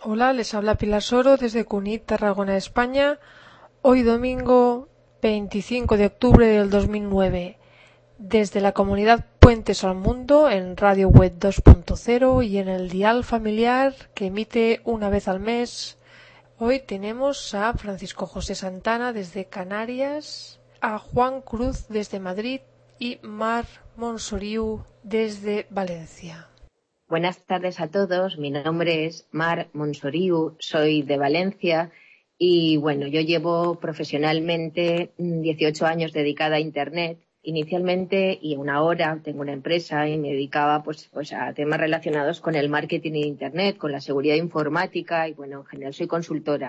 Hola, les habla Pilar Soro desde Cunit, Tarragona, España. Hoy domingo 25 de octubre del 2009, desde la comunidad Puentes al Mundo en Radio Web 2.0 y en el dial familiar que emite una vez al mes. Hoy tenemos a Francisco José Santana desde Canarias, a Juan Cruz desde Madrid y Mar Monsoriu desde Valencia. Buenas tardes a todos, mi nombre es Mar Monsoriu, soy de Valencia y bueno, yo llevo profesionalmente 18 años dedicada a Internet inicialmente y ahora tengo una empresa y me dedicaba pues a temas relacionados con el marketing de Internet, con la seguridad informática y bueno, en general soy consultora.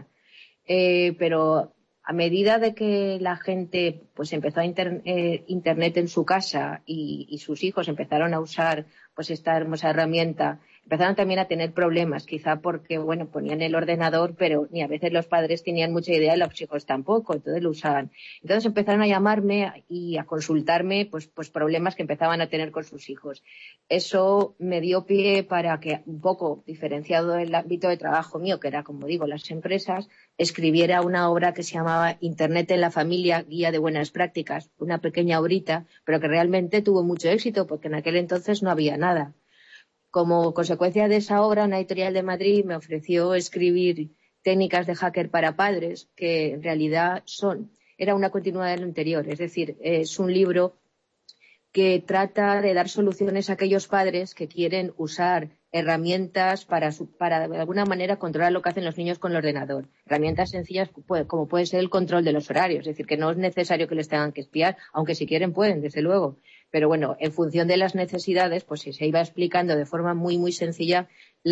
Pero a medida de que la gente pues empezó a Internet en su casa y sus hijos empezaron a usar pues esta hermosa herramienta, empezaron también a tener problemas, quizá porque bueno, ponían el ordenador, pero ni a veces los padres tenían mucha idea y los hijos tampoco, entonces lo usaban. Entonces empezaron a llamarme y a consultarme pues problemas que empezaban a tener con sus hijos. Eso me dio pie para que, un poco diferenciado del ámbito de trabajo mío, que era, como digo, las empresas, escribiera una obra que se llamaba Internet en la familia, guía de buenas prácticas, una pequeña obrita, pero que realmente tuvo mucho éxito porque en aquel entonces no había nada. Como consecuencia de esa obra, una editorial de Madrid me ofreció escribir técnicas de hacker para padres, que en realidad era una continuidad de lo anterior, es decir, es un libro que trata de dar soluciones a aquellos padres que quieren usar herramientas para de alguna manera controlar lo que hacen los niños con el ordenador. Herramientas sencillas como puede ser el control de los horarios, es decir, que no es necesario que les tengan que espiar, aunque si quieren pueden, desde luego. Pero bueno, en función de las necesidades, pues se iba explicando de forma muy, muy sencilla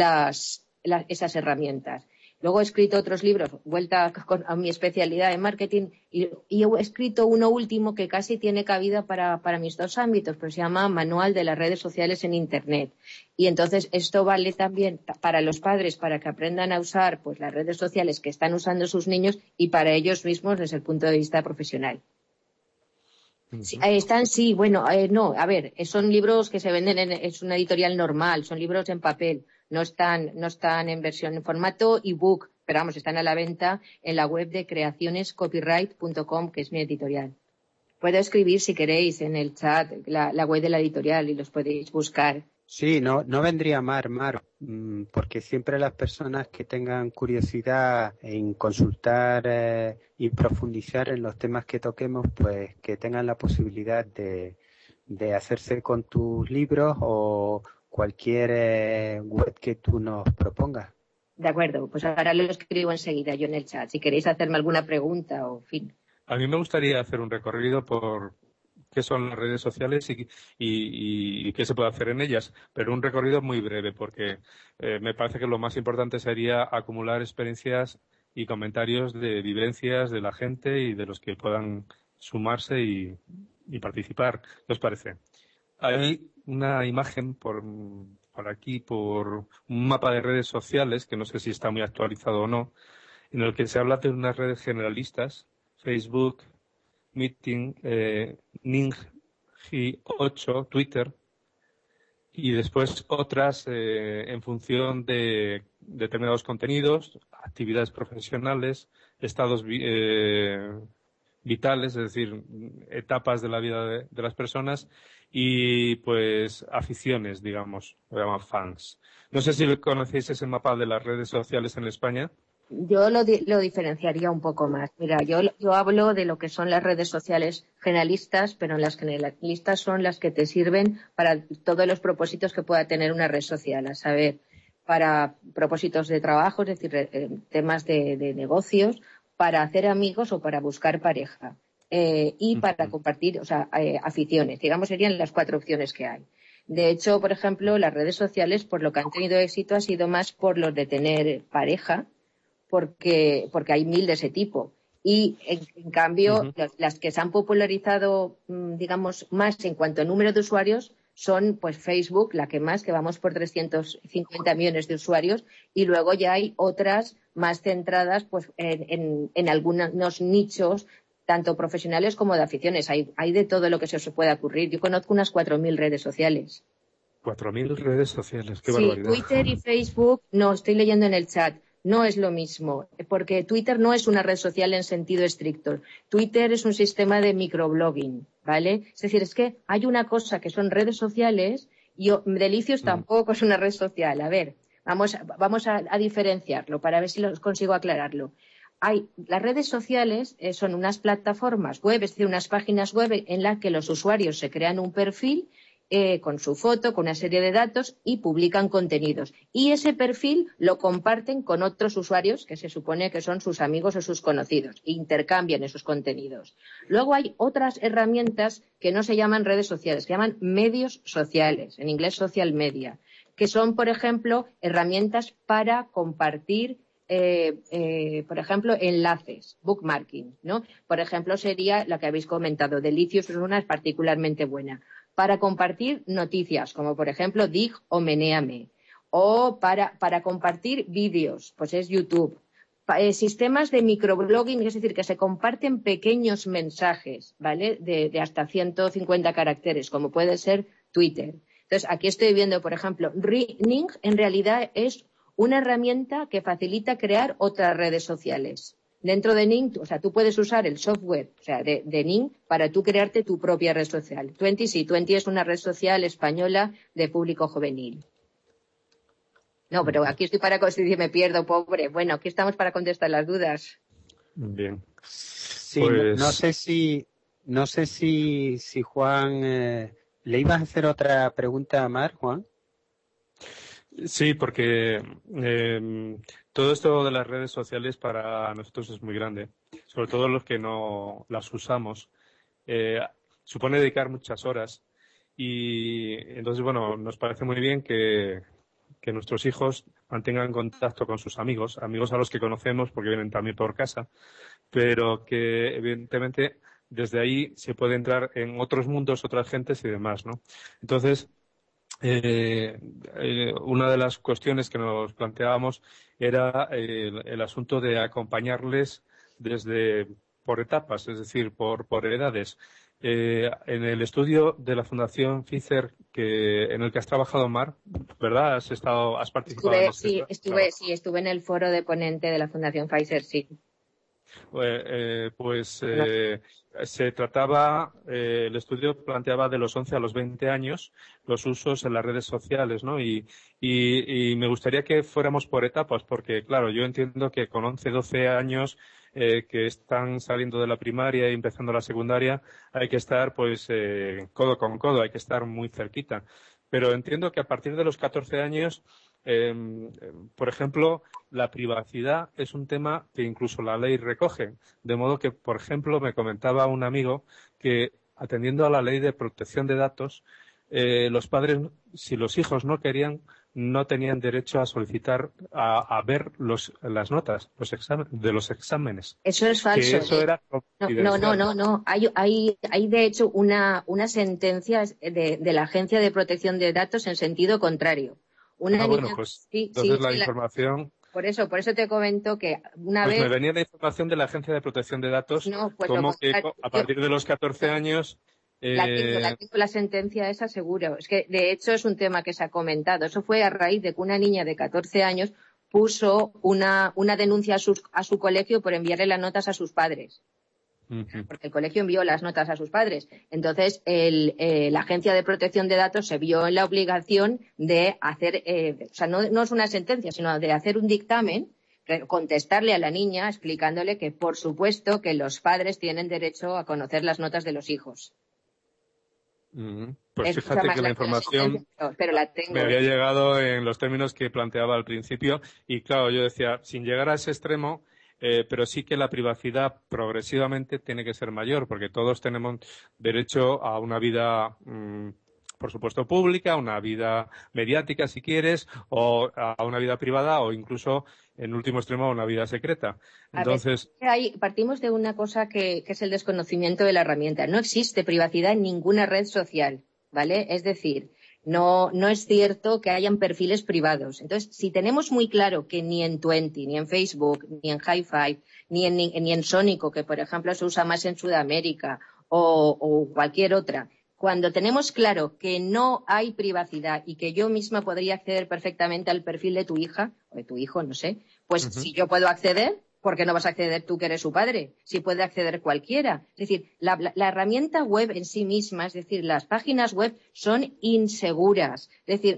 esas herramientas. Luego he escrito otros libros, vuelta a mi especialidad en marketing, y he escrito uno último que casi tiene cabida para mis dos ámbitos, pero se llama Manual de las redes sociales en Internet. Y entonces esto vale también para los padres, para que aprendan a usar pues las redes sociales que están usando sus niños y para ellos mismos desde el punto de vista profesional. Sí, no, a ver, son libros que se venden es una editorial normal, son libros en papel, no están en versión en formato ebook, pero vamos, están a la venta en la web de creacionescopyright.com, que es mi editorial. Puedo escribir si queréis en el chat la web de la editorial y los podéis buscar. Sí, no vendría Mar, porque siempre las personas que tengan curiosidad en consultar y profundizar en los temas que toquemos, pues que tengan la posibilidad de hacerse con tus libros o cualquier web que tú nos propongas. De acuerdo, pues ahora lo escribo enseguida yo en el chat, si queréis hacerme alguna pregunta o fin. A mí me gustaría hacer un recorrido por qué son las redes sociales y qué se puede hacer en ellas, pero un recorrido muy breve, porque me parece que lo más importante sería acumular experiencias y comentarios de vivencias de la gente y de los que puedan sumarse y participar. ¿Qué os parece? Hay una imagen por aquí, por un mapa de redes sociales, que no sé si está muy actualizado o no, en el que se habla de unas redes generalistas, Facebook, Meeting, Ninja 8, Twitter, y después otras en función de determinados contenidos, actividades profesionales, estados vitales, es decir, etapas de la vida de las personas y pues aficiones, digamos, lo llaman fans. No sé si conocéis ese mapa de las redes sociales en España. Yo lo diferenciaría un poco más. Mira, yo hablo de lo que son las redes sociales generalistas, pero las generalistas son las que te sirven para todos los propósitos que pueda tener una red social, a saber, para propósitos de trabajo, es decir, temas de negocios, para hacer amigos o para buscar pareja y para compartir, aficiones. Digamos, serían las 4 opciones que hay. De hecho, por ejemplo, las redes sociales, por lo que han tenido éxito, ha sido más por los de tener pareja, porque hay 1000 de ese tipo. Y, en cambio, las que se han popularizado, digamos, más en cuanto a número de usuarios son, pues, Facebook, la que más, que vamos por 350 millones de usuarios, y luego ya hay otras más centradas, pues, en algunos nichos, tanto profesionales como de aficiones. Hay de todo lo que se os pueda ocurrir. Yo conozco unas 4000 redes sociales. 4000 redes sociales, qué sí, barbaridad. Twitter y Facebook, no, estoy leyendo en el chat. no es lo mismo, porque Twitter no es una red social en sentido estricto. Twitter es un sistema de microblogging, ¿vale? Es decir, es que hay una cosa que son redes sociales y Delicios tampoco es una red social. A ver, vamos a diferenciarlo para ver si los consigo aclararlo. Las redes sociales son unas plataformas web, es decir, unas páginas web en las que los usuarios se crean un perfil con su foto, con una serie de datos y publican contenidos. Y ese perfil lo comparten con otros usuarios que se supone que son sus amigos o sus conocidos. E intercambian esos contenidos. Luego hay otras herramientas que no se llaman redes sociales, se llaman medios sociales, en inglés social media, que son, por ejemplo, herramientas para compartir por ejemplo, enlaces, bookmarking, ¿no? Por ejemplo, sería la que habéis comentado, Delicios es una particularmente buena. Para compartir noticias, como por ejemplo Dig o Menéame. O para compartir vídeos, pues es YouTube. Sistemas de microblogging, es decir, que se comparten pequeños mensajes, ¿vale? De hasta 150 caracteres, como puede ser Twitter. Entonces, aquí estoy viendo, por ejemplo, Ning en realidad es una herramienta que facilita crear otras redes sociales. Dentro de Ning, o sea, tú puedes usar el software, o sea, de Ning para tú crearte tu propia red social. Twenty es una red social española de público juvenil. No, pero aquí estoy para si me pierdo, pobre. Bueno, aquí estamos para contestar las dudas. Bien. Sí, Pues... no sé si Juan, ¿le ibas a hacer otra pregunta a Mar, Juan? Sí, porque todo esto de las redes sociales para nosotros es muy grande, sobre todo los que no las usamos. Supone dedicar muchas horas y entonces, bueno, nos parece muy bien que nuestros hijos mantengan contacto con sus amigos a los que conocemos porque vienen también por casa, pero que evidentemente desde ahí se puede entrar en otros mundos, otras gentes y demás, ¿no? Entonces, una de las cuestiones que nos planteábamos era el asunto de acompañarles por etapas, es decir, por edades. En el estudio de la Fundación Pfizer en el que has trabajado, Mar, ¿verdad? ¿Has participado en este trabajo? Estuve en el foro de ponente de la Fundación Pfizer, sí. Se trataba, el estudio planteaba de los 11 a los 20 años los usos en las redes sociales, ¿no? Y me gustaría que fuéramos por etapas, porque, claro, yo entiendo que con 11, 12 años que están saliendo de la primaria y empezando la secundaria, hay que estar, pues, codo con codo, hay que estar muy cerquita. Pero entiendo que a partir de los 14 años, por ejemplo, la privacidad es un tema que incluso la ley recoge. De modo que, por ejemplo, me comentaba un amigo que, atendiendo a la ley de protección de datos, los padres, si los hijos no querían, no tenían derecho a solicitar a ver las notas de los exámenes. Eso es falso. Que eso era No. Hay de hecho una sentencia de la Agencia de Protección de Datos en sentido contrario. Entonces la información... Por eso te comento que una vez... me venía la información de la Agencia de Protección de Datos que a partir de los 14 años... La sentencia esa seguro. Es que, de hecho, es un tema que se ha comentado. Eso fue a raíz de que una niña de 14 años puso una denuncia a su colegio por enviarle las notas a sus padres. Porque el colegio envió las notas a sus padres. Entonces, la Agencia de Protección de Datos se vio en la obligación de hacer, no es una sentencia, sino de hacer un dictamen, contestarle a la niña explicándole que, por supuesto, que los padres tienen derecho a conocer las notas de los hijos. Pues fíjate que la información me había llegado en los términos que planteaba al principio y, claro, yo decía, sin llegar a ese extremo, pero sí que la privacidad progresivamente tiene que ser mayor, porque todos tenemos derecho a una vida, por supuesto, pública, una vida mediática, si quieres, o a una vida privada, o incluso, en último extremo, a una vida secreta. Entonces, partimos de una cosa que es el desconocimiento de la herramienta. No existe privacidad en ninguna red social, ¿vale? Es decir, no es cierto que hayan perfiles privados. Entonces, si tenemos muy claro que ni en Twenty, ni en Facebook, ni en Hi5, ni en Sónico, que por ejemplo se usa más en Sudamérica, o cualquier otra, Cuando tenemos claro que no hay privacidad y que yo misma podría acceder perfectamente al perfil de tu hija o de tu hijo, no sé, pues si yo puedo acceder, ¿por qué no vas a acceder tú que eres su padre? Si puede acceder cualquiera. Es decir, la herramienta web en sí misma, es decir, las páginas web son inseguras. Es decir,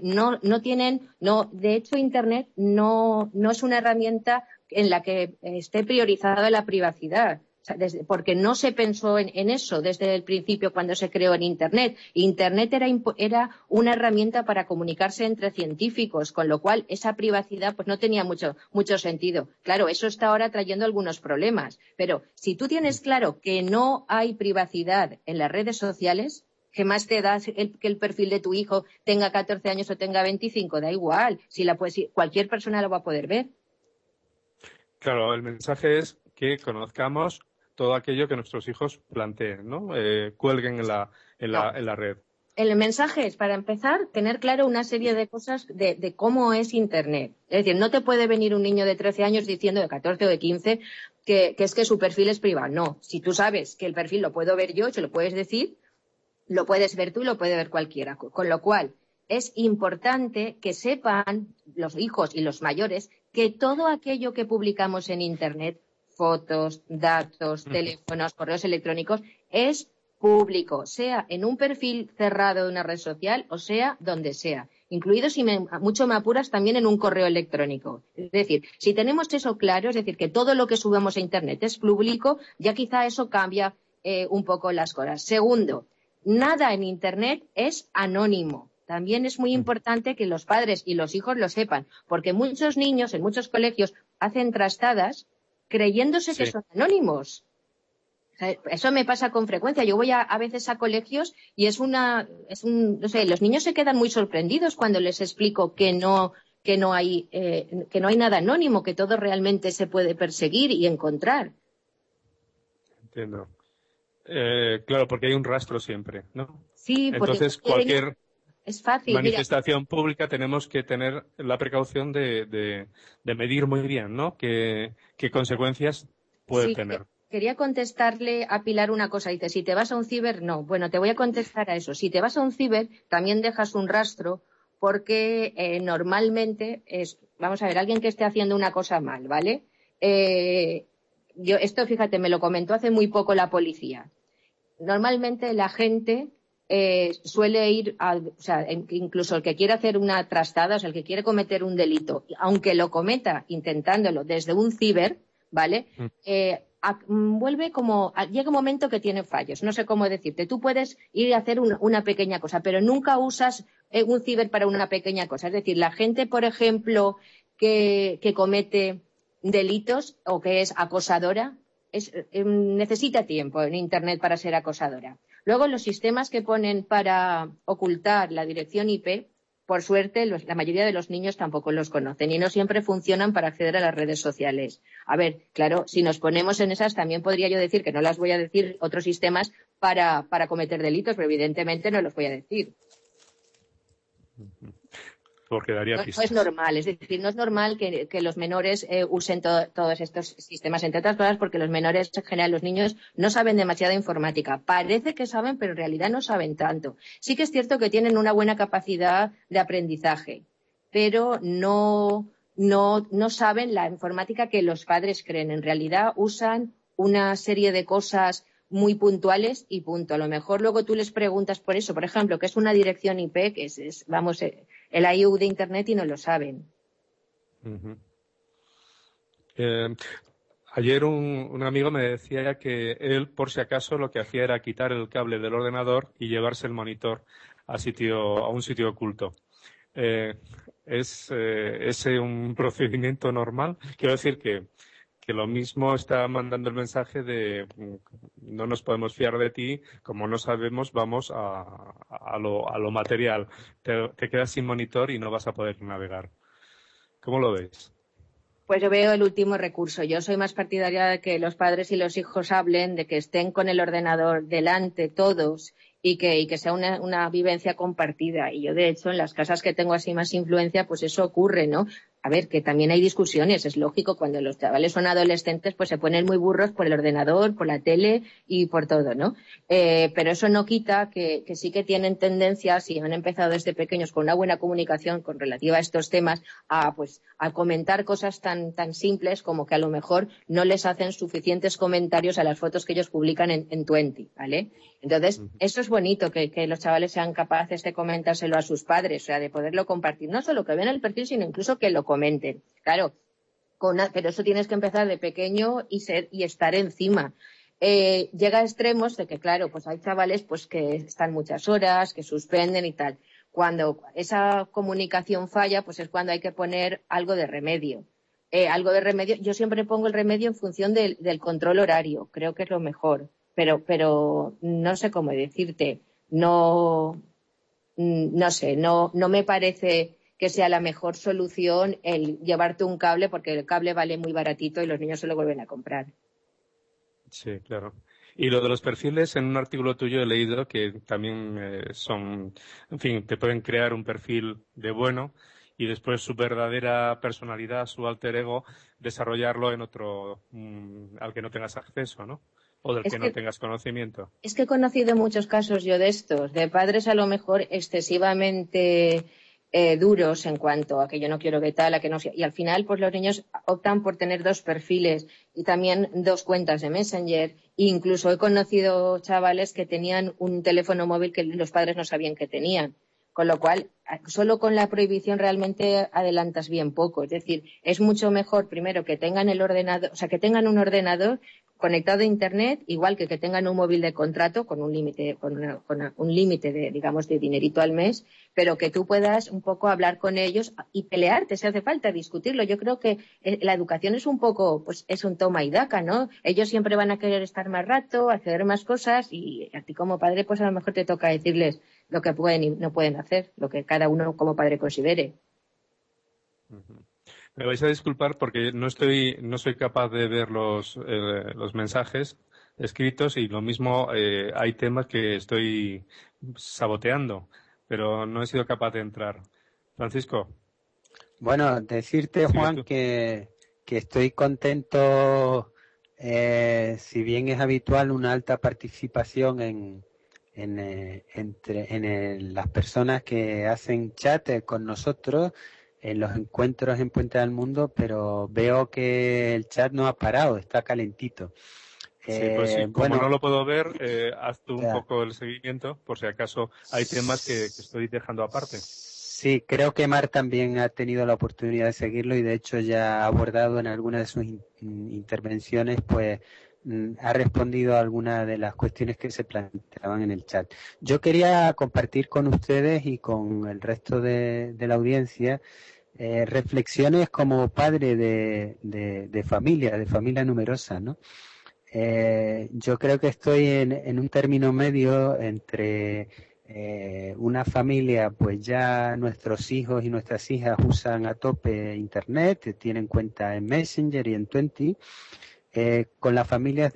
de hecho Internet no es una herramienta en la que esté priorizada la privacidad. Porque no se pensó en eso desde el principio cuando se creó en Internet. Internet era una herramienta para comunicarse entre científicos, con lo cual esa privacidad pues no tenía mucho sentido. Claro, eso está ahora trayendo algunos problemas, pero si tú tienes claro que no hay privacidad en las redes sociales, ¿qué más te da que el perfil de tu hijo tenga 14 años o tenga 25? Da igual, cualquier persona lo va a poder ver. Claro, el mensaje es que conozcamos todo aquello que nuestros hijos planteen, ¿no? Cuelguen en la red. El mensaje es, para empezar, tener claro una serie de cosas de cómo es Internet. Es decir, no te puede venir un niño de 13 años diciendo, de 14 o de 15, que es que su perfil es privado. No, si tú sabes que el perfil lo puedo ver yo, se lo puedes decir, lo puedes ver tú y lo puede ver cualquiera. Con lo cual, es importante que sepan los hijos y los mayores que todo aquello que publicamos en Internet, fotos, datos, teléfonos, correos electrónicos, es público, sea en un perfil cerrado de una red social o sea donde sea, incluido, si mucho me apuras, también en un correo electrónico. Es decir, si tenemos eso claro, es decir, que todo lo que subamos a Internet es público, ya quizá eso cambia un poco las cosas. Segundo, nada en Internet es anónimo. También es muy importante que los padres y los hijos lo sepan, porque muchos niños en muchos colegios hacen trastadas creyéndose que son anónimos. O sea, eso me pasa con frecuencia. Yo voy a veces a colegios y no sé, los niños se quedan muy sorprendidos cuando les explico que no hay nada anónimo, que todo realmente se puede perseguir y encontrar. Entiendo. Claro, porque hay un rastro siempre, ¿no? Sí, entonces cualquier es fácil. Manifestación pública tenemos que tener la precaución de medir muy bien, ¿no? ¿Qué consecuencias puede tener? Quería contestarle a Pilar una cosa. Dice, si te vas a un ciber, no. Bueno, te voy a contestar a eso. Si te vas a un ciber, también dejas un rastro porque normalmente vamos a ver, alguien que esté haciendo una cosa mal, ¿vale? Esto, fíjate, me lo comentó hace muy poco la policía. Normalmente la gente suele ir o sea, incluso el que quiere hacer una trastada, o sea, el que quiere cometer un delito, aunque lo cometa intentándolo desde un ciber, ¿vale? Llega un momento que tiene fallos, no sé cómo decirte. Tú puedes ir a hacer una pequeña cosa, pero nunca usas un ciber para una pequeña cosa. Es decir, la gente, por ejemplo, que comete delitos o que es acosadora, necesita tiempo en Internet para ser acosadora. Luego, los sistemas que ponen para ocultar la dirección IP, por suerte, la mayoría de los niños tampoco los conocen y no siempre funcionan para acceder a las redes sociales. A ver, claro, si nos ponemos en esas, también podría yo decir, que no las voy a decir, otros sistemas para cometer delitos, pero evidentemente no los voy a decir. Porque daría pistas. No es normal, es decir, no es normal que los menores usen todos estos sistemas, entre otras cosas, porque los menores, en general, los niños, no saben demasiada informática. Parece que saben, pero en realidad no saben tanto. Sí que es cierto que tienen una buena capacidad de aprendizaje, pero no saben la informática que los padres creen. En realidad usan una serie de cosas muy puntuales y punto. A lo mejor luego tú les preguntas por eso, por ejemplo, que es una dirección IP, que es el IU de Internet, y no lo saben. Ayer un amigo me decía que él, por si acaso, lo que hacía era quitar el cable del ordenador y llevarse el monitor a un sitio oculto. ¿Es ese un procedimiento normal? Quiero decir que lo mismo está mandando el mensaje de no nos podemos fiar de ti, como no sabemos, vamos a lo material. Te quedas sin monitor y no vas a poder navegar. ¿Cómo lo ves? Pues yo veo el último recurso. Yo soy más partidaria de que los padres y los hijos hablen, de que estén con el ordenador delante todos y que sea una vivencia compartida. Y yo, de hecho, en las casas que tengo así más influencia, pues eso ocurre, ¿no? a ver, que también hay discusiones, es lógico, cuando los chavales son adolescentes, pues se ponen muy burros por el ordenador, por la tele y por todo, ¿no? Pero eso no quita que sí que tienen tendencias, y han empezado desde pequeños con una buena comunicación con relativa a estos temas, a comentar cosas tan simples como que a lo mejor no les hacen suficientes comentarios a las fotos que ellos publican en Twenty, ¿vale? Entonces, eso es bonito, que los chavales sean capaces de comentárselo a sus padres, o sea, de poderlo compartir, no solo que vean el perfil, sino incluso que lo comenten. Claro, pero eso tienes que empezar de pequeño y estar encima. Llega a extremos de que, claro, pues hay chavales pues que están muchas horas, que suspenden y tal. Cuando esa comunicación falla, pues es cuando hay que poner algo de remedio. Yo siempre pongo el remedio en función del control horario, creo que es lo mejor, pero no sé cómo decirte, no sé, no me parece que sea la mejor solución el llevarte un cable, porque el cable vale muy baratito y los niños se lo vuelven a comprar. Sí, claro. Y lo de los perfiles, en un artículo tuyo he leído que también en fin, te pueden crear un perfil de bueno y después su verdadera personalidad, su alter ego, desarrollarlo en otro al que no tengas acceso, ¿no? O del que no tengas conocimiento. Es que he conocido muchos casos yo de estos, de padres a lo mejor excesivamente duros en cuanto a que yo no quiero que tal, a que no sea. Y al final, pues los niños optan por tener 2 perfiles y también 2 cuentas de Messenger. E incluso he conocido chavales que tenían un teléfono móvil que los padres no sabían que tenían. Con lo cual, solo con la prohibición realmente adelantas bien poco. Es decir, es mucho mejor primero que tengan el ordenador, o sea, que tengan un ordenador conectado a internet, igual que tengan un móvil de contrato con un límite, con un límite de, digamos, de dinerito al mes, pero que tú puedas un poco hablar con ellos y pelearte si hace falta, discutirlo. Yo creo que la educación es un poco, pues es un toma y daca, ¿no? Ellos siempre van a querer estar más rato, hacer más cosas, y a ti como padre, pues a lo mejor te toca decirles lo que pueden y no pueden hacer, lo que cada uno como padre considere. Me vais a disculpar porque no soy capaz de ver los mensajes escritos, y lo mismo hay temas que estoy saboteando, pero no he sido capaz de entrar. Francisco. Bueno, decirte, Sigue Juan, tú. que estoy contento, si bien es habitual una alta participación en las personas que hacen chat con nosotros en los encuentros en Puente del Mundo, pero veo que el chat no ha parado, está calentito. Sí, pues sí, como no Bueno, lo puedo ver, haz tú un ya. poco el seguimiento, por si acaso hay temas que estoy dejando aparte. Sí, creo que Mar también ha tenido la oportunidad de seguirlo y de hecho ya ha abordado en alguna de sus intervenciones, pues ha respondido a algunas de las cuestiones que se planteaban en el chat. Yo quería compartir con ustedes y con el resto de la audiencia reflexiones como padre de familia numerosa, ¿no? Yo creo que estoy en un término medio entre una familia, pues ya nuestros hijos y nuestras hijas usan a tope internet, tienen cuenta en Messenger y en Twenty, con las familias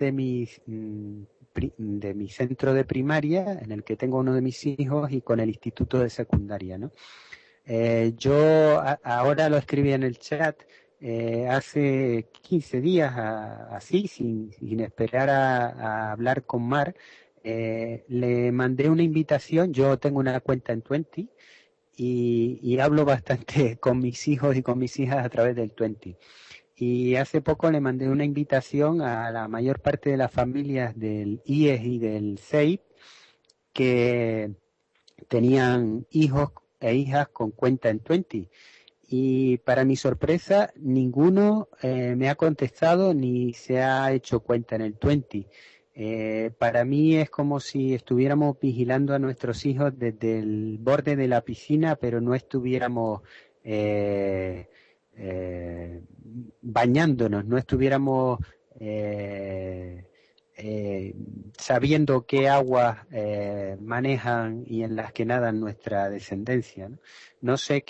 de mi centro de primaria, en el que tengo uno de mis hijos, y con el instituto de secundaria, ¿no? Yo ahora lo escribí en el chat, hace 15 días, así, sin esperar a hablar con Mar, le mandé una invitación. Yo tengo una cuenta en Twenty y hablo bastante con mis hijos y con mis hijas a través del Twenty. Y hace poco le mandé una invitación a la mayor parte de las familias del IES y del CEIP que tenían hijos e hijas con cuenta en Twenty. Y para mi sorpresa, ninguno me ha contestado ni se ha hecho cuenta en el Twenty. Para mí es como si estuviéramos vigilando a nuestros hijos desde el borde de la piscina, pero no estuviéramos eh, eh, bañándonos, no estuviéramos eh, eh, sabiendo qué aguas manejan y en las que nadan nuestra descendencia, ¿no? No sé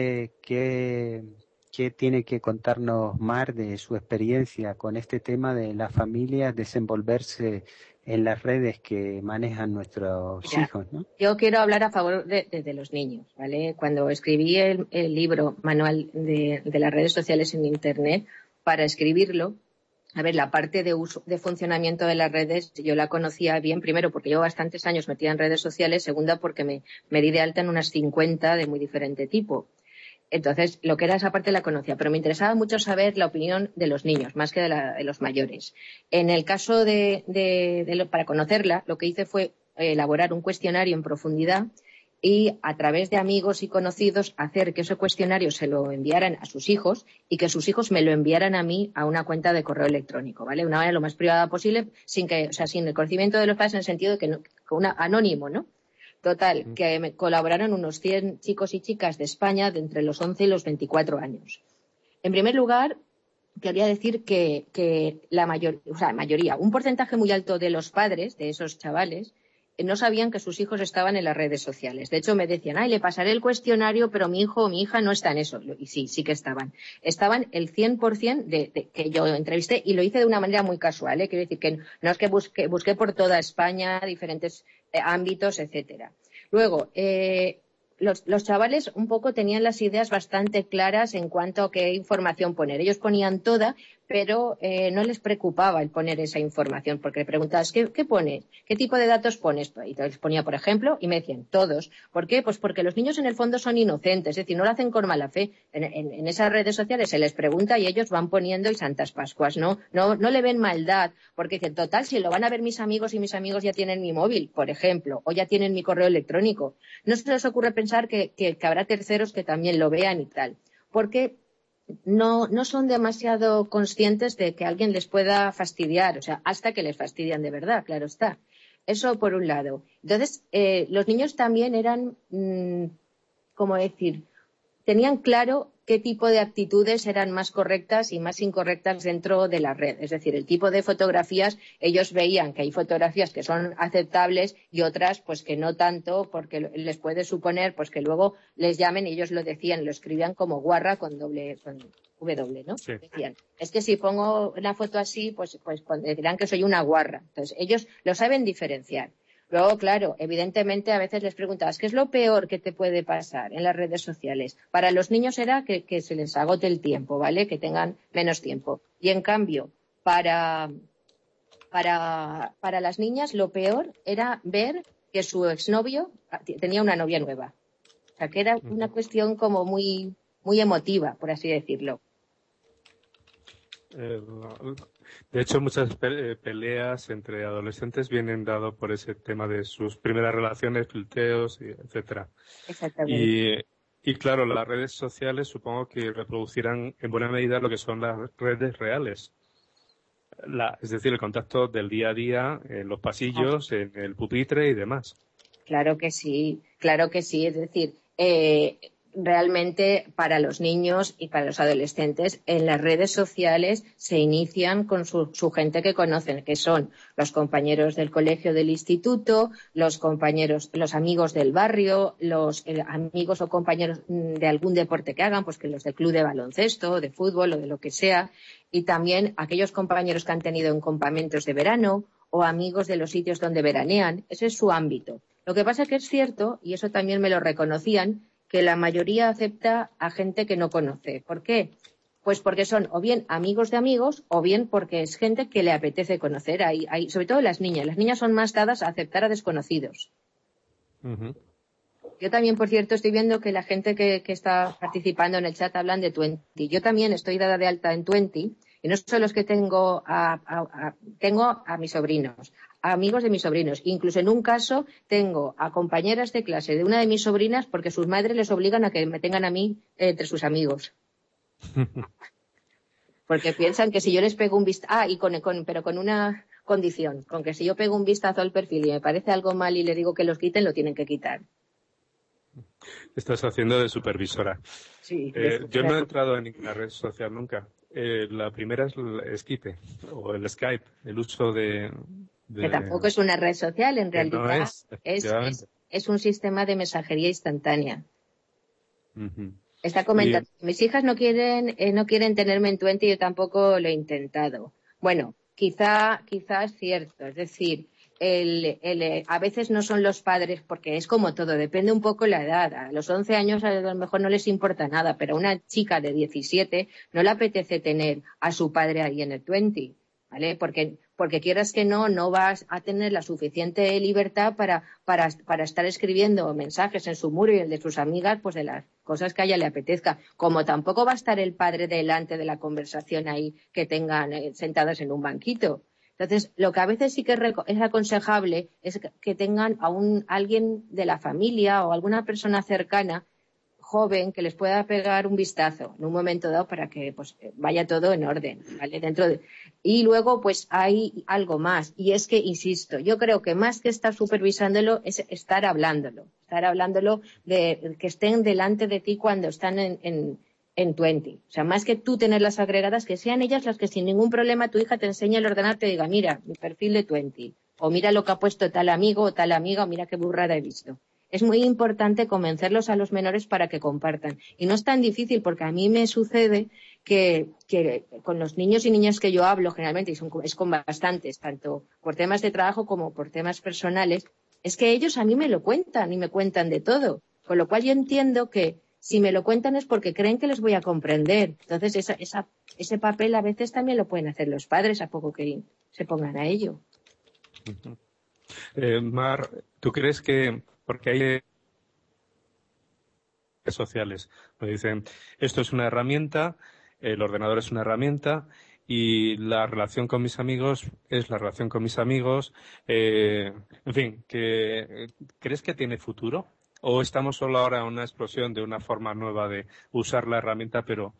qué tiene que contarnos Mar de su experiencia con este tema de las familias desenvolverse en las redes que manejan nuestros hijos, ¿no? Yo quiero hablar a favor de los niños, ¿vale? Cuando escribí el libro Manual de las redes sociales en Internet, para escribirlo, a ver, la parte de uso, de funcionamiento de las redes, yo la conocía bien, primero porque llevo bastantes años metida en redes sociales, segunda porque me di de alta en unas 50 de muy diferente tipo. Entonces, lo que era esa parte la conocía, pero me interesaba mucho saber la opinión de los niños, más que de los mayores. En el caso para conocerla, lo que hice fue elaborar un cuestionario en profundidad y a través de amigos y conocidos hacer que ese cuestionario se lo enviaran a sus hijos y que sus hijos me lo enviaran a mí a una cuenta de correo electrónico, ¿vale? Una manera lo más privada posible, sin el conocimiento de los padres, en el sentido de que anónimo, ¿no? Total, que me colaboraron unos 100 chicos y chicas de España de entre los 11 y los 24 años. En primer lugar, quería decir que la mayoría, un porcentaje muy alto de los padres de esos chavales no sabían que sus hijos estaban en las redes sociales. De hecho, me decían, le pasaré el cuestionario, pero mi hijo o mi hija no está en eso. Y sí que estaban. Estaban el 100% de que yo entrevisté, y lo hice de una manera muy casual, ¿eh? Quiero decir que no es que busqué por toda España, diferentes ámbitos, etcétera. Luego, los chavales un poco tenían las ideas bastante claras en cuanto a qué información poner. Ellos ponían toda, pero no les preocupaba el poner esa información, porque le preguntabas, ¿qué pones? ¿Qué tipo de datos pones? Y les ponía, por ejemplo, y me decían, todos. ¿Por qué? Pues porque los niños en el fondo son inocentes, es decir, no lo hacen con mala fe. En esas redes sociales se les pregunta y ellos van poniendo y santas pascuas, no le ven maldad, porque dicen, total, si lo van a ver mis amigos y mis amigos ya tienen mi móvil, por ejemplo, o ya tienen mi correo electrónico. No se les ocurre pensar que habrá terceros que también lo vean y tal, porque no son demasiado conscientes de que alguien les pueda fastidiar, o sea, hasta que les fastidian de verdad, claro está. Eso por un lado. Entonces, los niños también eran, ¿cómo decir?, tenían claro qué tipo de actitudes eran más correctas y más incorrectas dentro de la red. Es decir, el tipo de fotografías, ellos veían que hay fotografías que son aceptables y otras pues que no tanto, porque les puede suponer pues que luego les llamen, y ellos lo decían, lo escribían como guarra con W, ¿no? Sí. Decían, es que si pongo una foto así, pues dirán que soy una guarra. Entonces, ellos lo saben diferenciar. Luego, claro, evidentemente a veces les preguntabas, ¿qué es lo peor que te puede pasar en las redes sociales? Para los niños era que se les agote el tiempo, ¿vale? Que tengan menos tiempo. Y en cambio, para las niñas lo peor era ver que su exnovio tenía una novia nueva. O sea, que era una cuestión como muy, muy emotiva, por así decirlo. De hecho, muchas peleas entre adolescentes vienen dado por ese tema de sus primeras relaciones, filtreos, etcétera. Exactamente. Y claro, las redes sociales supongo que reproducirán en buena medida lo que son las redes reales. Es decir, el contacto del día a día en los pasillos, en el pupitre y demás. Claro que sí. Es decir, realmente para los niños y para los adolescentes en las redes sociales se inician con su gente que conocen, que son los compañeros del colegio, del instituto, los amigos del barrio, los amigos o compañeros de algún deporte que hagan, pues que los del club de baloncesto, de fútbol o de lo que sea, y también aquellos compañeros que han tenido en campamentos de verano o amigos de los sitios donde veranean. Ese es su ámbito. Lo que pasa es que es cierto, y eso también me lo reconocían, que la mayoría acepta a gente que no conoce. ¿Por qué? Pues porque son o bien amigos de amigos o bien porque es gente que le apetece conocer. Sobre todo las niñas. Las niñas son más dadas a aceptar a desconocidos. Uh-huh. Yo también, por cierto, estoy viendo que la gente que está participando en el chat hablan de Twenty. Yo también estoy dada de alta en Twenty. Y no son los que tengo a mis sobrinos, a amigos de mis sobrinos. Incluso en un caso tengo a compañeras de clase de una de mis sobrinas porque sus madres les obligan a que me tengan a mí entre sus amigos. Porque piensan que si yo les pego un vistazo... pero con una condición, con que si yo pego un vistazo al perfil y me parece algo mal y le digo que los quiten, lo tienen que quitar. Estás haciendo de supervisora. Sí. Yo no he entrado en ninguna red social nunca. La primera es el Skype o el Skype, el uso de... Que tampoco es una red social, en realidad no es un sistema de mensajería instantánea. Uh-huh. Está comentando, mis hijas no quieren tenerme en Twenty, yo tampoco lo he intentado. Bueno, quizá es cierto, es decir, a veces no son los padres, porque es como todo, depende un poco la edad. A los 11 años a lo mejor no les importa nada, pero a una chica de 17 no le apetece tener a su padre ahí en el 20, ¿vale? Porque quieras que no vas a tener la suficiente libertad para estar escribiendo mensajes en su muro y el de sus amigas, pues de las cosas que a ella le apetezca. Como tampoco va a estar el padre delante de la conversación ahí que tengan sentados en un banquito. Entonces, lo que a veces sí que es aconsejable es que tengan a alguien de la familia o alguna persona cercana, joven, que les pueda pegar un vistazo en un momento dado para que pues vaya todo en orden, ¿vale? Y luego, pues hay algo más, y es que, insisto, yo creo que más que estar supervisándolo es estar hablándolo de que estén delante de ti cuando están en 20. O sea, más que tú tenerlas agregadas, que sean ellas las que sin ningún problema tu hija te enseñe el ordenador, te diga, mira, mi perfil de 20, o mira lo que ha puesto tal amigo o tal amiga, o mira qué burrada he visto. Es muy importante convencerlos a los menores para que compartan. Y no es tan difícil, porque a mí me sucede que con los niños y niñas que yo hablo, generalmente, y es con bastantes, tanto por temas de trabajo como por temas personales, es que ellos a mí me lo cuentan y me cuentan de todo. Con lo cual yo entiendo que si me lo cuentan es porque creen que les voy a comprender. Entonces, ese papel a veces también lo pueden hacer los padres, a poco que se pongan a ello. Mar, ¿tú crees que, porque hay redes sociales, nos dicen, esto es una herramienta, el ordenador es una herramienta y la relación con mis amigos es la relación con mis amigos, en fin, ¿crees que tiene futuro? ¿O estamos solo ahora en una explosión de una forma nueva de usar la herramienta, pero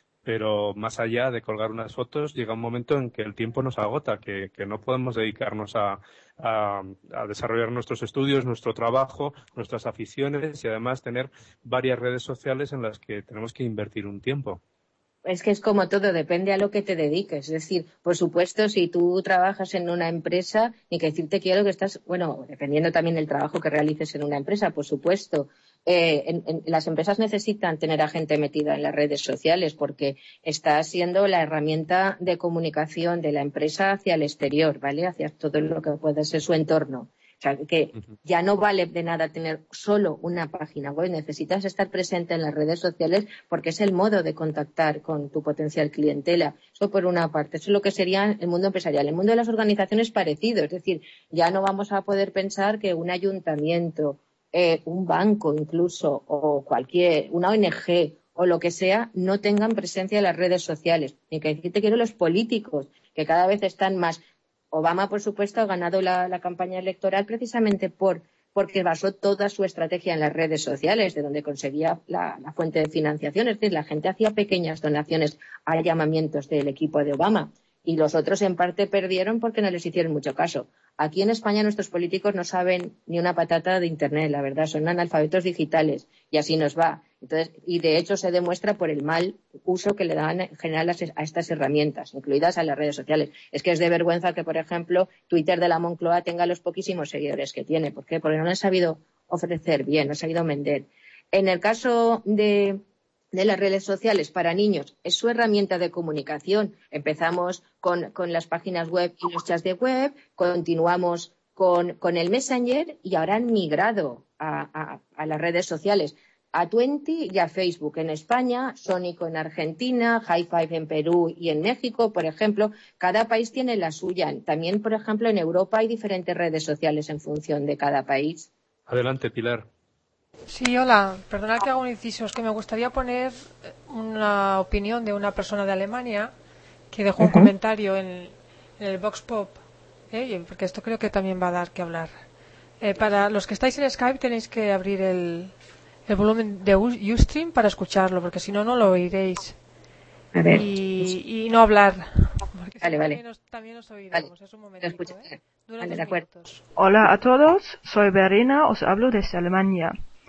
más allá de colgar unas fotos, llega un momento en que el tiempo nos agota, que no podemos dedicarnos a desarrollar nuestros estudios, nuestro trabajo, nuestras aficiones y además tener varias redes sociales en las que tenemos que invertir un tiempo? Es que es como todo, depende a lo que te dediques. Es decir, por supuesto, si tú trabajas en una empresa, ni que decirte quiero que estás, bueno, dependiendo también del trabajo que realices en una empresa, por supuesto. Las empresas necesitan tener a gente metida en las redes sociales porque está siendo la herramienta de comunicación de la empresa hacia el exterior, ¿vale? Hacia todo lo que puede ser su entorno. O sea, que ya no vale de nada tener solo una página web, necesitas estar presente en las redes sociales porque es el modo de contactar con tu potencial clientela. Eso por una parte, eso es lo que sería el mundo empresarial. El mundo de las organizaciones es parecido, es decir, ya no vamos a poder pensar que un ayuntamiento, un banco incluso, o una ONG o lo que sea, no tengan presencia en las redes sociales. Ni que decirte quiero los políticos, que cada vez están más. Obama, por supuesto, ha ganado la campaña electoral precisamente porque basó toda su estrategia en las redes sociales, de donde conseguía la fuente de financiación. Es decir, la gente hacía pequeñas donaciones a llamamientos del equipo de Obama y los otros en parte perdieron porque no les hicieron mucho caso. Aquí en España nuestros políticos no saben ni una patata de Internet, la verdad, son analfabetos digitales y así nos va. Entonces, y de hecho se demuestra por el mal uso que le dan en general a estas herramientas, incluidas a las redes sociales. Es que es de vergüenza que, por ejemplo, Twitter de la Moncloa tenga los poquísimos seguidores que tiene. ¿Por qué? Porque no le han sabido ofrecer bien, no han sabido vender. En el caso de las redes sociales para niños, es su herramienta de comunicación. Empezamos con las páginas web y los chats de web, continuamos con el Messenger y ahora han migrado a las redes sociales, a Twenty y a Facebook en España, Sónico en Argentina, High Five en Perú y en México, por ejemplo. Cada país tiene la suya. También, por ejemplo, en Europa hay diferentes redes sociales en función de cada país. Adelante, Pilar. Sí, hola. Perdonad que hago un inciso. Es que me gustaría poner una opinión de una persona de Alemania que dejó un comentario en el Vox Pop, porque esto creo que también va a dar que hablar. Para los que estáis en Skype tenéis que abrir el volumen de Ustream para escucharlo, porque si no, no lo oiréis. A ver. Y no hablar. Porque vale. También os oiremos. Vale. Es un momentito, Dura 2 minutos. Hola a todos, soy Verena, os hablo desde Alemania.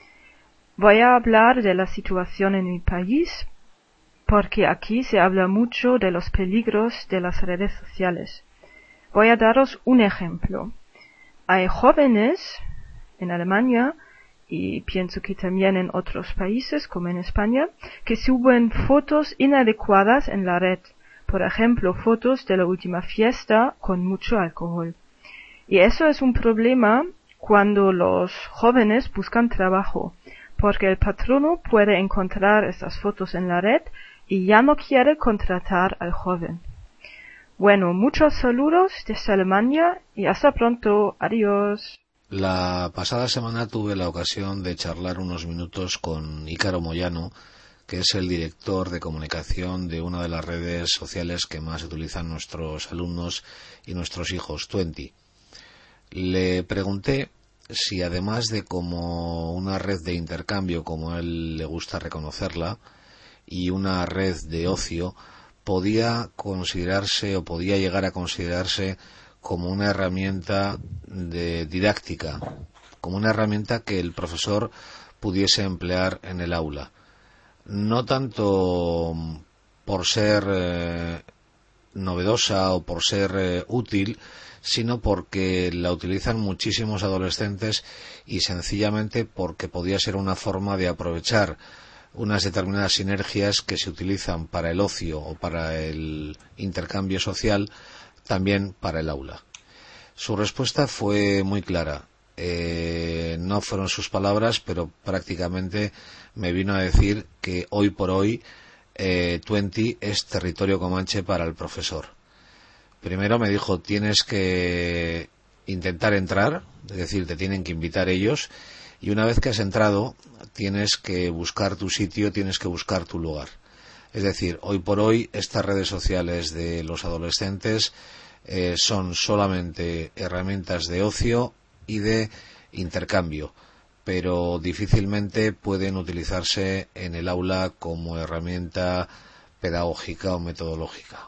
Voy a hablar de la situación en mi país, porque aquí se habla mucho de los peligros de las redes sociales. Voy a daros un ejemplo. Hay jóvenes en Alemania, y pienso que también en otros países, como en España, que suben fotos inadecuadas en la red. Por ejemplo, fotos de la última fiesta con mucho alcohol. Y eso es un problema cuando los jóvenes buscan trabajo, porque el patrono puede encontrar estas fotos en la red y ya no quiere contratar al joven. Bueno, muchos saludos desde Alemania y hasta pronto. Adiós. La pasada semana tuve la ocasión de charlar unos minutos con Ícaro Moyano, que es el director de comunicación de una de las redes sociales que más utilizan nuestros alumnos y nuestros hijos, Twenty. Le pregunté si, además de como una red de intercambio, como a él le gusta reconocerla, y una red de ocio, podía considerarse o podía llegar a considerarse como una herramienta de didáctica, como una herramienta que el profesor pudiese emplear en el aula. No tanto por ser novedosa o por ser útil, sino porque la utilizan muchísimos adolescentes y sencillamente porque podía ser una forma de aprovechar unas determinadas sinergias que se utilizan para el ocio o para el intercambio social, también para el aula. Su respuesta fue muy clara. No fueron sus palabras, pero prácticamente me vino a decir que hoy por hoy Twenty es territorio comanche para el profesor. Primero me dijo, tienes que intentar entrar, es decir, te tienen que invitar ellos, y una vez que has entrado, tienes que buscar tu sitio, tienes que buscar tu lugar. Es decir, hoy por hoy estas redes sociales de los adolescentes son solamente herramientas de ocio y de intercambio, pero difícilmente pueden utilizarse en el aula como herramienta pedagógica o metodológica.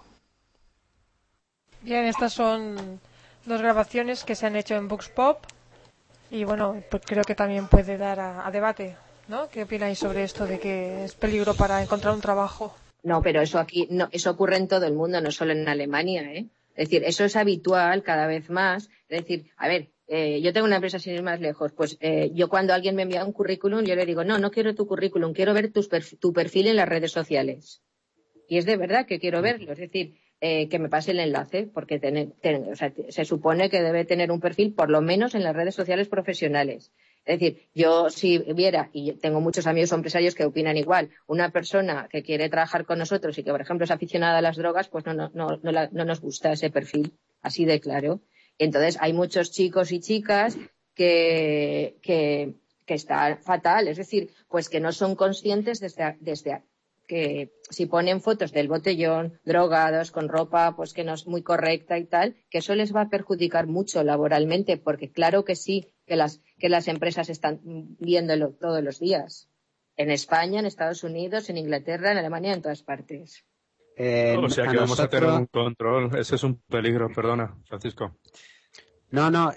Bien, estas son dos grabaciones que se han hecho en Vox Pop y bueno, pues creo que también puede dar a debate, ¿no? ¿Qué opináis sobre esto de que es peligro para encontrar un trabajo? No, pero eso aquí, no, eso ocurre en todo el mundo, no solo en Alemania, ¿eh? Es decir, eso es habitual cada vez más. Es decir, a ver, yo tengo una empresa sin ir más lejos, pues yo cuando alguien me envía un currículum, yo le digo, no quiero tu currículum, quiero ver tu perfil en las redes sociales. Y es de verdad que quiero verlo, es decir, que me pase el enlace, porque o sea, se supone que debe tener un perfil por lo menos en las redes sociales profesionales. Es decir, yo si viera, y tengo muchos amigos empresarios que opinan igual, una persona que quiere trabajar con nosotros y que, por ejemplo, es aficionada a las drogas, pues no nos gusta ese perfil, así de claro. Entonces, hay muchos chicos y chicas que están fatal, es decir, pues que no son conscientes desde que si ponen fotos del botellón, drogados, con ropa pues que no es muy correcta y tal, que eso les va a perjudicar mucho laboralmente, porque claro que sí, que las empresas están viéndolo todos los días. En España, en Estados Unidos, en Inglaterra, en Alemania, en todas partes. O sea que vamos a tener un control. Ese es un peligro, perdona, Francisco. No,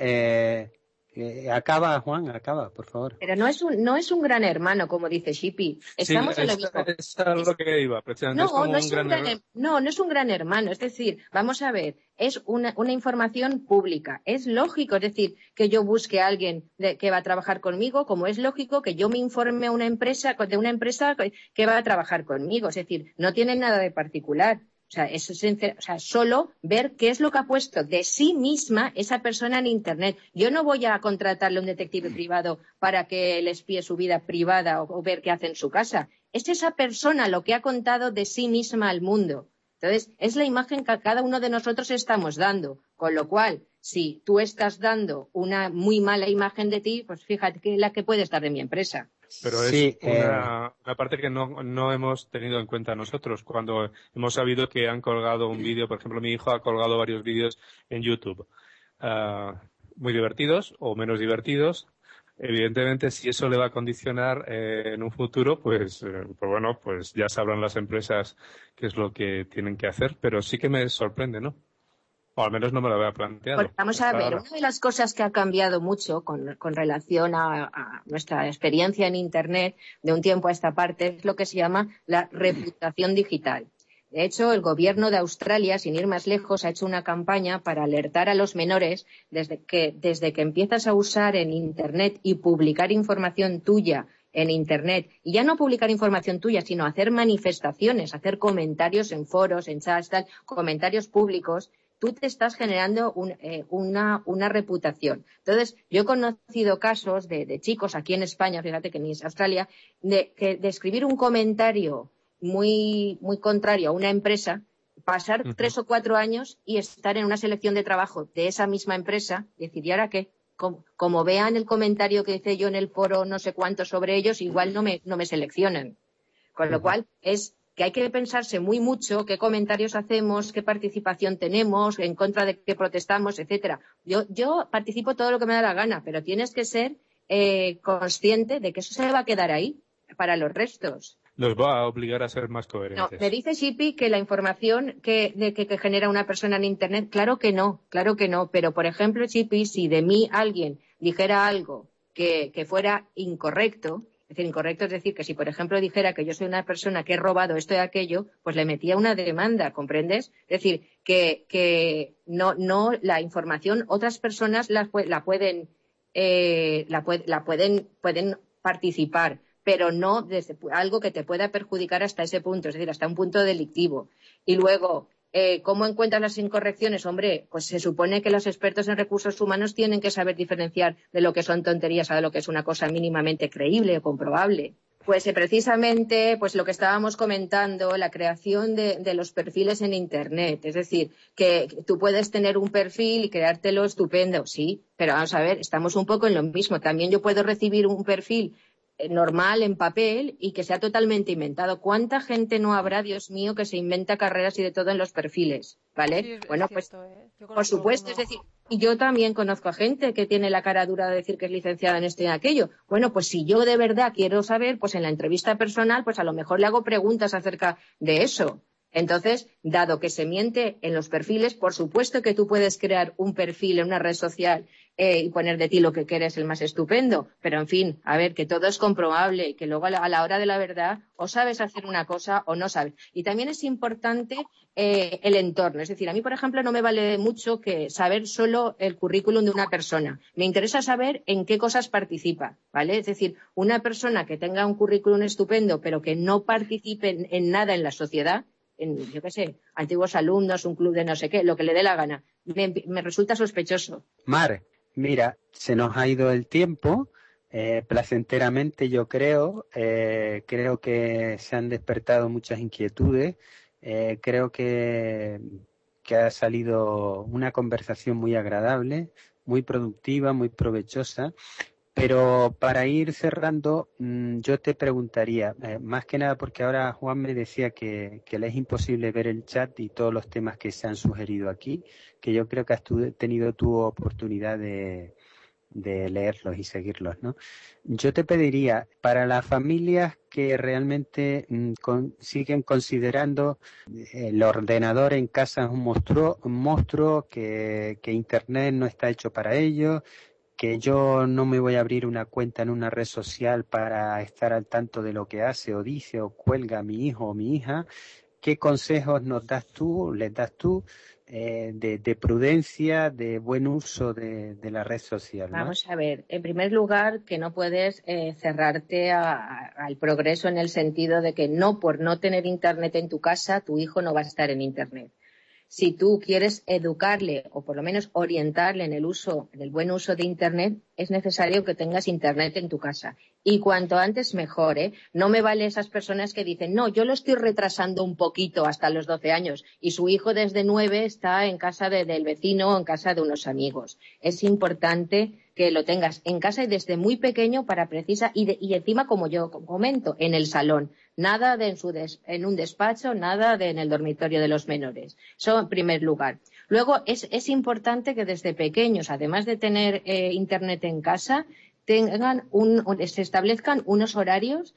acaba, Juan, por favor. Pero no es un gran hermano, como dice Shippy. Estamos en lo mismo. Es lo que iba, precisamente. No es un gran hermano. Es decir, vamos a ver, es una información pública. Es lógico, es decir, que yo busque a alguien que va a trabajar conmigo, como es lógico que yo me informe a una empresa que va a trabajar conmigo. Es decir, no tiene nada de particular. O sea, solo ver qué es lo que ha puesto de sí misma esa persona en Internet. Yo no voy a contratarle a un detective privado para que le espíe su vida privada o ver qué hace en su casa. Es esa persona lo que ha contado de sí misma al mundo. Entonces, es la imagen que cada uno de nosotros estamos dando. Con lo cual, si tú estás dando una muy mala imagen de ti, pues fíjate que la que puedes dar de mi empresa. Pero es una parte que no hemos tenido en cuenta nosotros. Cuando hemos sabido que han colgado un vídeo, por ejemplo, mi hijo ha colgado varios vídeos en YouTube, muy divertidos o menos divertidos. Evidentemente, si eso le va a condicionar en un futuro, pues bueno, pues ya sabrán las empresas qué es lo que tienen que hacer. Pero sí que me sorprende, ¿no? O al menos no me lo había planteado. Pues vamos a ver, una de las cosas que ha cambiado mucho con relación a nuestra experiencia en Internet de un tiempo a esta parte es lo que se llama la reputación digital. De hecho, el gobierno de Australia, sin ir más lejos, ha hecho una campaña para alertar a los menores desde que empiezas a usar en Internet y publicar información tuya en Internet, y ya no publicar información tuya, sino hacer manifestaciones, hacer comentarios en foros, en chats, comentarios públicos, tú te estás generando una reputación. Entonces, yo he conocido casos de chicos aquí en España, fíjate que ni es Australia, de escribir un comentario muy, muy contrario a una empresa, pasar 3 o 4 años y estar en una selección de trabajo de esa misma empresa y decir, ¿y ahora qué? Como vean el comentario que hice yo en el foro no sé cuánto sobre ellos, igual no me seleccionan. Con lo cual es que hay que pensarse muy mucho qué comentarios hacemos, qué participación tenemos, en contra de qué protestamos, etcétera. Yo participo todo lo que me da la gana, pero tienes que ser consciente de que eso se va a quedar ahí para los restos. Los va a obligar a ser más coherentes. No, me dice Shipi que la información que genera una persona en Internet, claro que no. Pero, por ejemplo, Shipi, si de mí alguien dijera algo que fuera incorrecto, es decir, que si, por ejemplo, dijera que yo soy una persona que he robado esto y aquello, pues le metía una demanda, ¿comprendes? Es decir, que no la información, otras personas pueden participar, pero no desde algo que te pueda perjudicar hasta ese punto, es decir, hasta un punto delictivo. Y luego, ¿cómo encuentras las incorrecciones? Hombre, pues se supone que los expertos en recursos humanos tienen que saber diferenciar de lo que son tonterías a de lo que es una cosa mínimamente creíble o comprobable. Pues precisamente pues lo que estábamos comentando, la creación de los perfiles en Internet. Es decir, que tú puedes tener un perfil y creártelo estupendo, sí, pero vamos a ver, estamos un poco en lo mismo. También yo puedo recibir un perfil normal en papel y que sea totalmente inventado. ¿Cuánta gente no habrá, Dios mío, que se inventa carreras y de todo en los perfiles? ¿Vale? Sí, bueno, pues por supuesto, es decir, y yo también conozco a gente que tiene la cara dura de decir que es licenciada en esto y en aquello. Bueno, pues si yo de verdad quiero saber, pues en la entrevista personal, pues a lo mejor le hago preguntas acerca de eso. Entonces, dado que se miente en los perfiles, por supuesto que tú puedes crear un perfil en una red social y poner de ti lo que eres el más estupendo. Pero, en fin, a ver, que todo es comprobable y que luego a la hora de la verdad o sabes hacer una cosa o no sabes. Y también es importante el entorno. Es decir, a mí, por ejemplo, no me vale mucho que saber solo el currículum de una persona. Me interesa saber en qué cosas participa, ¿vale? Es decir, una persona que tenga un currículum estupendo pero que no participe en nada en la sociedad, yo qué sé, antiguos alumnos, un club de no sé qué, lo que le dé la gana, me resulta sospechoso. Mar, mira, se nos ha ido el tiempo, placenteramente yo creo que se han despertado muchas inquietudes, creo que ha salido una conversación muy agradable, muy productiva, muy provechosa. Pero para ir cerrando, yo te preguntaría, más que nada porque ahora Juan me decía que le es imposible ver el chat y todos los temas que se han sugerido aquí, que yo creo que has tenido tu oportunidad de leerlos y seguirlos, ¿no? Yo te pediría, para las familias que realmente siguen considerando el ordenador en casa es un monstruo que Internet no está hecho para ellos, que yo no me voy a abrir una cuenta en una red social para estar al tanto de lo que hace o dice o cuelga mi hijo o mi hija. ¿Qué consejos les das tú, de prudencia, de buen uso de la red social, ¿no? Vamos a ver, en primer lugar, que no puedes cerrarte al progreso en el sentido de que por no tener Internet en tu casa, tu hijo no va a estar en Internet. Si tú quieres educarle o por lo menos orientarle en el buen uso de Internet, es necesario que tengas Internet en tu casa. Y cuanto antes mejor, ¿eh? No me vale esas personas que dicen, no, yo lo estoy retrasando un poquito hasta los 12 años y su hijo desde 9 está en casa del vecino o en casa de unos amigos. Es importante que lo tengas en casa y desde muy pequeño para y encima, como yo comento, en el salón. Nada en un despacho, nada en el dormitorio de los menores. Eso en primer lugar. Luego, es importante que desde pequeños, además de tener Internet en casa, se establezcan unos horarios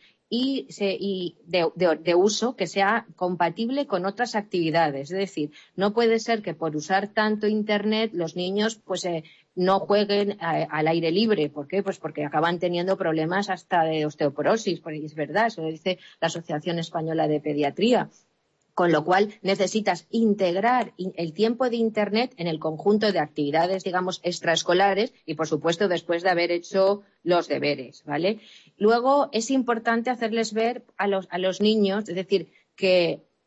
de uso que sea compatible con otras actividades. Es decir, no puede ser que por usar tanto Internet los niños no jueguen al aire libre. ¿Por qué? Pues porque acaban teniendo problemas hasta de osteoporosis, porque es verdad, eso lo dice la Asociación Española de Pediatría. Con lo cual necesitas integrar el tiempo de Internet en el conjunto de actividades, digamos, extraescolares y, por supuesto, después de haber hecho los deberes, ¿vale? Luego es importante hacerles ver a los niños, es decir, que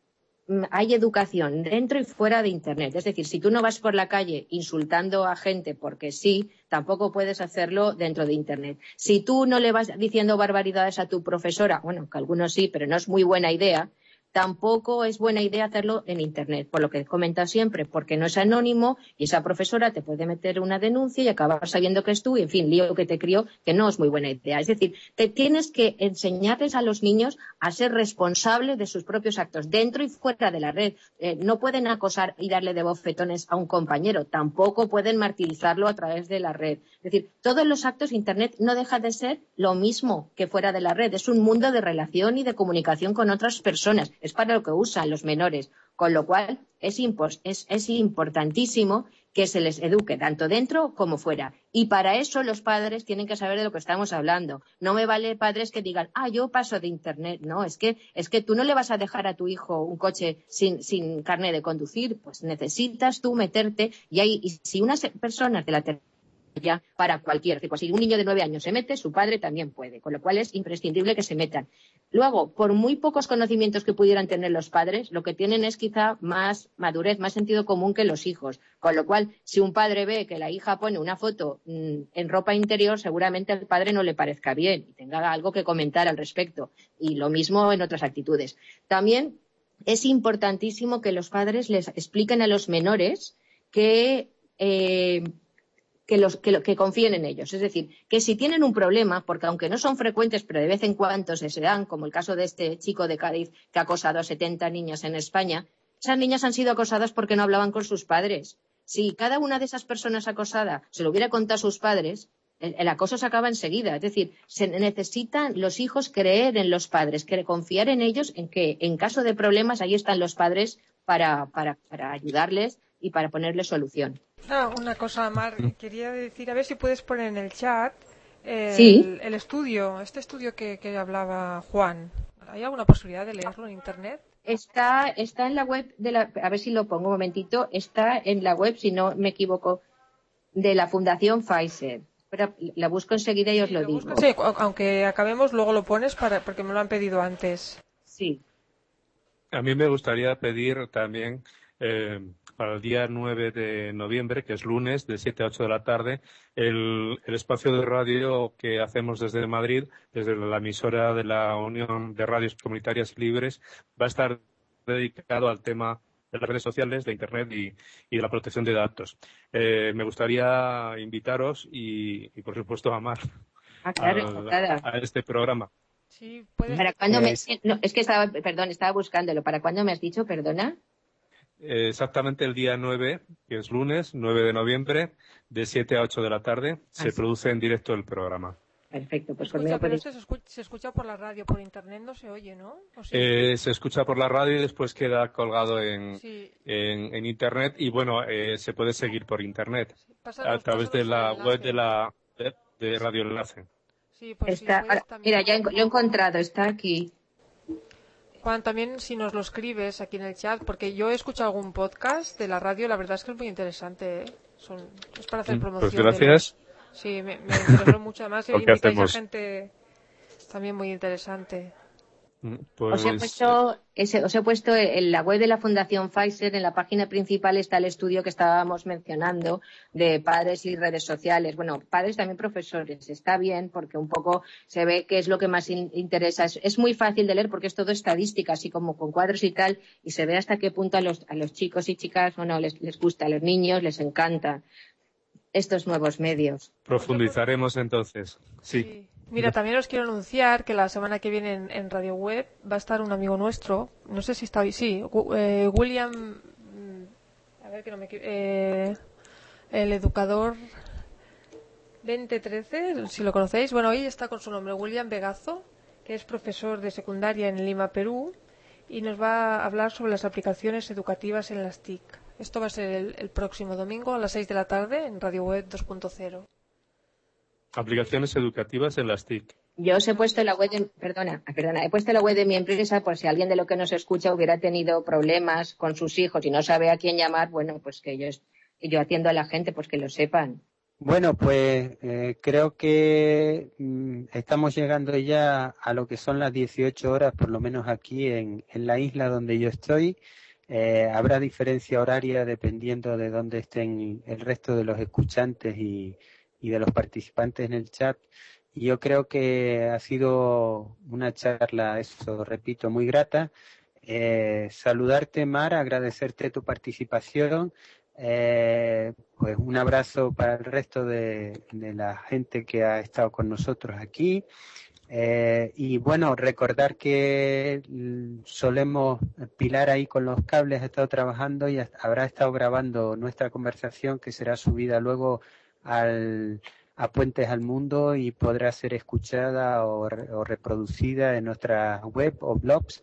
hay educación dentro y fuera de Internet. Es decir, si tú no vas por la calle insultando a gente porque sí, tampoco puedes hacerlo dentro de Internet. Si tú no le vas diciendo barbaridades a tu profesora, bueno, que algunos sí, pero no es muy buena idea, tampoco es buena idea hacerlo en Internet, por lo que he comentado siempre, porque no es anónimo y esa profesora te puede meter una denuncia y acabar sabiendo que es tú y, en fin, lío que te crió, que no es muy buena idea. Es decir, te tienes que enseñarles a los niños a ser responsables de sus propios actos, dentro y fuera de la red. No pueden acosar y darle de bofetones a un compañero, tampoco pueden martirizarlo a través de la red. Es decir, todos los actos de Internet no deja de ser lo mismo que fuera de la red. Es un mundo de relación y de comunicación con otras personas. Es para lo que usan los menores, con lo cual es importantísimo que se les eduque tanto dentro como fuera. Y para eso los padres tienen que saber de lo que estamos hablando. No me vale padres que digan, yo paso de Internet. No, es que tú no le vas a dejar a tu hijo un coche sin carnet de conducir, pues necesitas tú meterte y si unas personas de la ya para cualquier tipo. Si un niño de 9 años se mete, su padre también puede, con lo cual es imprescindible que se metan. Luego, por muy pocos conocimientos que pudieran tener los padres, lo que tienen es quizá más madurez, más sentido común que los hijos. Con lo cual, si un padre ve que la hija pone una foto en ropa interior, seguramente al padre no le parezca bien y tenga algo que comentar al respecto. Y lo mismo en otras actitudes. También es importantísimo que los padres les expliquen a los menores que confíen en ellos. Es decir, que si tienen un problema, porque aunque no son frecuentes, pero de vez en cuando se dan, como el caso de este chico de Cádiz que ha acosado a 70 niñas en España, esas niñas han sido acosadas porque no hablaban con sus padres. Si cada una de esas personas acosada se lo hubiera contado a sus padres, el acoso se acaba enseguida. Es decir, se necesitan los hijos creer en los padres, confiar en ellos, en que en caso de problemas ahí están los padres para ayudarles y para ponerles solución. Una cosa, Mar, quería decir, a ver si puedes poner en el chat el estudio, este estudio que hablaba Juan. ¿Hay alguna posibilidad de leerlo en Internet? Está en la web a ver si lo pongo un momentito, está en la web, si no me equivoco, de la Fundación Pfizer. Pero la busco enseguida y os lo digo. Sí, aunque acabemos, luego lo pones porque me lo han pedido antes. Sí. A mí me gustaría pedir también para el día 9 de noviembre, que es lunes, de 7 a 8 de la tarde, el espacio de radio que hacemos desde Madrid, desde la emisora de la Unión de Radios Comunitarias Libres, va a estar dedicado al tema de las redes sociales, de Internet y de la protección de datos. Me gustaría invitaros y por supuesto, a Mar a este programa. Sí, puedes. ¿Para cuándo es que estaba buscándolo. ¿Para cuándo me has dicho, perdona? Exactamente el día 9, que es lunes, 9 de noviembre, de 7 a 8 de la tarde, se produce en directo el programa. Perfecto, pues pero se escucha por la radio, por Internet no se oye, ¿no? Se escucha por la radio y después queda colgado en Internet y bueno, se puede seguir por Internet a través de la web de Radio Enlace. Sí, pues mira, ya lo he encontrado, está aquí. Juan, también si nos lo escribes aquí en el chat, porque yo he escuchado algún podcast de la radio, la verdad es que es muy interesante, es para hacer promoción. Pues gracias. Sí, me interesó mucho, además invitáis a gente también muy interesante. Pues... Os he puesto en la web de la Fundación Pfizer, en la página principal está el estudio que estábamos mencionando de padres y redes sociales. Bueno, padres también profesores. Está bien porque un poco se ve qué es lo que más interesa. Es muy fácil de leer porque es todo estadística, así como con cuadros y tal, y se ve hasta qué punto a los chicos y chicas les gusta, a los niños les encanta estos nuevos medios. Profundizaremos entonces. Sí. Mira, también os quiero anunciar que la semana que viene en Radio Web va a estar un amigo nuestro, no sé si está hoy, sí, William, a ver que no me el educador 2013, si lo conocéis, bueno, hoy está con su nombre, William Vegazo, que es profesor de secundaria en Lima, Perú, y nos va a hablar sobre las aplicaciones educativas en las TIC. Esto va a ser el próximo domingo a las 6 de la tarde en Radio Web 2.0. Aplicaciones educativas en las TIC. Yo os he puesto la web he puesto la web de mi empresa por si alguien de lo que nos escucha hubiera tenido problemas con sus hijos y no sabe a quién llamar, bueno, pues que yo atiendo a la gente, pues que lo sepan. Bueno, pues creo que estamos llegando ya a lo que son las 18 horas, por lo menos aquí en la isla donde yo estoy. Habrá diferencia horaria dependiendo de dónde estén el resto de los escuchantes y de los participantes en el chat. Y yo creo que ha sido una charla, eso repito, muy grata. Saludarte, Mar, agradecerte tu participación. Pues un abrazo para el resto de la gente que ha estado con nosotros aquí. Y bueno, recordar que solemos, Pilar ahí con los cables ha estado trabajando y habrá estado grabando nuestra conversación que será subida luego a Puentes al Mundo y podrá ser escuchada o reproducida en nuestra web o blogs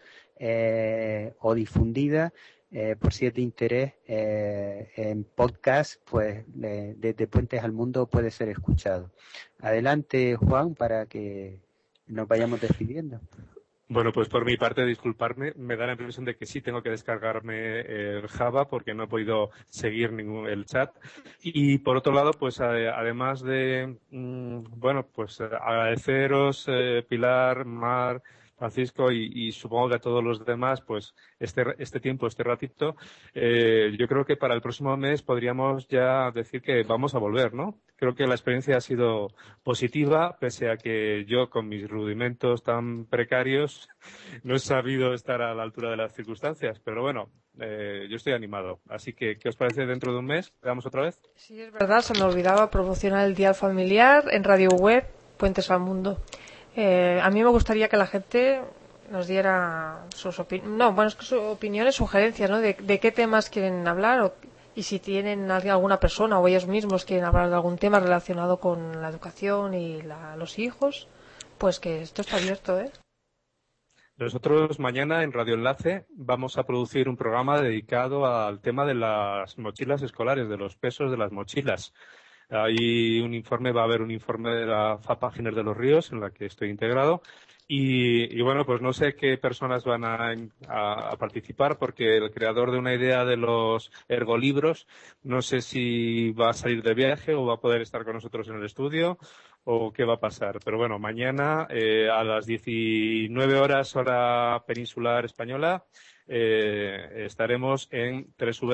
o difundida. Por si es de interés, en podcast, pues desde Puentes al Mundo puede ser escuchado. Adelante, Juan, para que nos vayamos despidiendo. Bueno, pues por mi parte, disculparme, me da la impresión de que sí tengo que descargarme el Java porque no he podido seguir el chat. Y por otro lado, pues además de, bueno, pues agradeceros, Pilar, Mar, Francisco y supongo que a todos los demás, pues este tiempo, este ratito, yo creo que para el próximo mes podríamos ya decir que vamos a volver, ¿no? Creo que la experiencia ha sido positiva, pese a que yo con mis rudimentos tan precarios no he sabido estar a la altura de las circunstancias, pero bueno, yo estoy animado. Así que, ¿qué os parece dentro de un mes? ¿Veamos otra vez? Sí, es verdad, se me olvidaba promocionar el Dial Familiar en Radio Web, Puentes al Mundo. A mí me gustaría que la gente nos diera sus opiniones, sugerencias, ¿no? De qué temas quieren hablar y si tienen alguna persona o ellos mismos quieren hablar de algún tema relacionado con la educación y los hijos, pues que esto está abierto, ¿eh? Nosotros mañana en Radio Enlace vamos a producir un programa dedicado al tema de las mochilas escolares, de los pesos de las mochilas. Va a haber un informe de la FAPA Giner de los Ríos, en la que estoy integrado. Y bueno, pues no sé qué personas van a participar, porque el creador de una idea de los ergolibros, no sé si va a salir de viaje o va a poder estar con nosotros en el estudio o qué va a pasar. Pero bueno, mañana a las 19 horas, hora peninsular española, estaremos en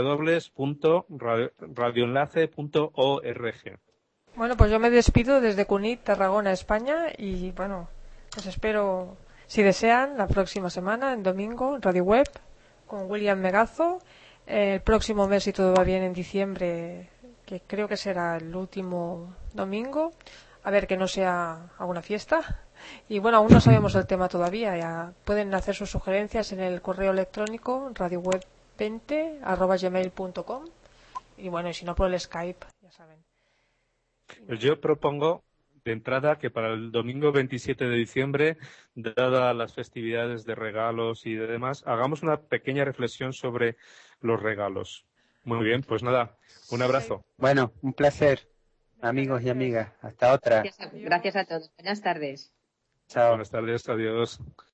www.radioenlace.org. Bueno, pues yo me despido desde Cunit, Tarragona, España, y bueno, os espero, si desean, la próxima semana, en domingo, en Radio Web, con William Megazo. El próximo mes, si todo va bien, en diciembre, que creo que será el último domingo. A ver, que no sea alguna fiesta. Y bueno, aún no sabemos el tema todavía. Ya pueden hacer sus sugerencias en el correo electrónico radioweb20@gmail.com. Y bueno, y si no, por el Skype, ya saben. Yo propongo de entrada que para el domingo 27 de diciembre, dadas las festividades de regalos y de demás, hagamos una pequeña reflexión sobre los regalos. Muy bien, pues nada, un abrazo. Bueno, un placer, amigos y amigas. Hasta otra. Gracias a todos. Buenas tardes. Chao. Buenas tardes, adiós.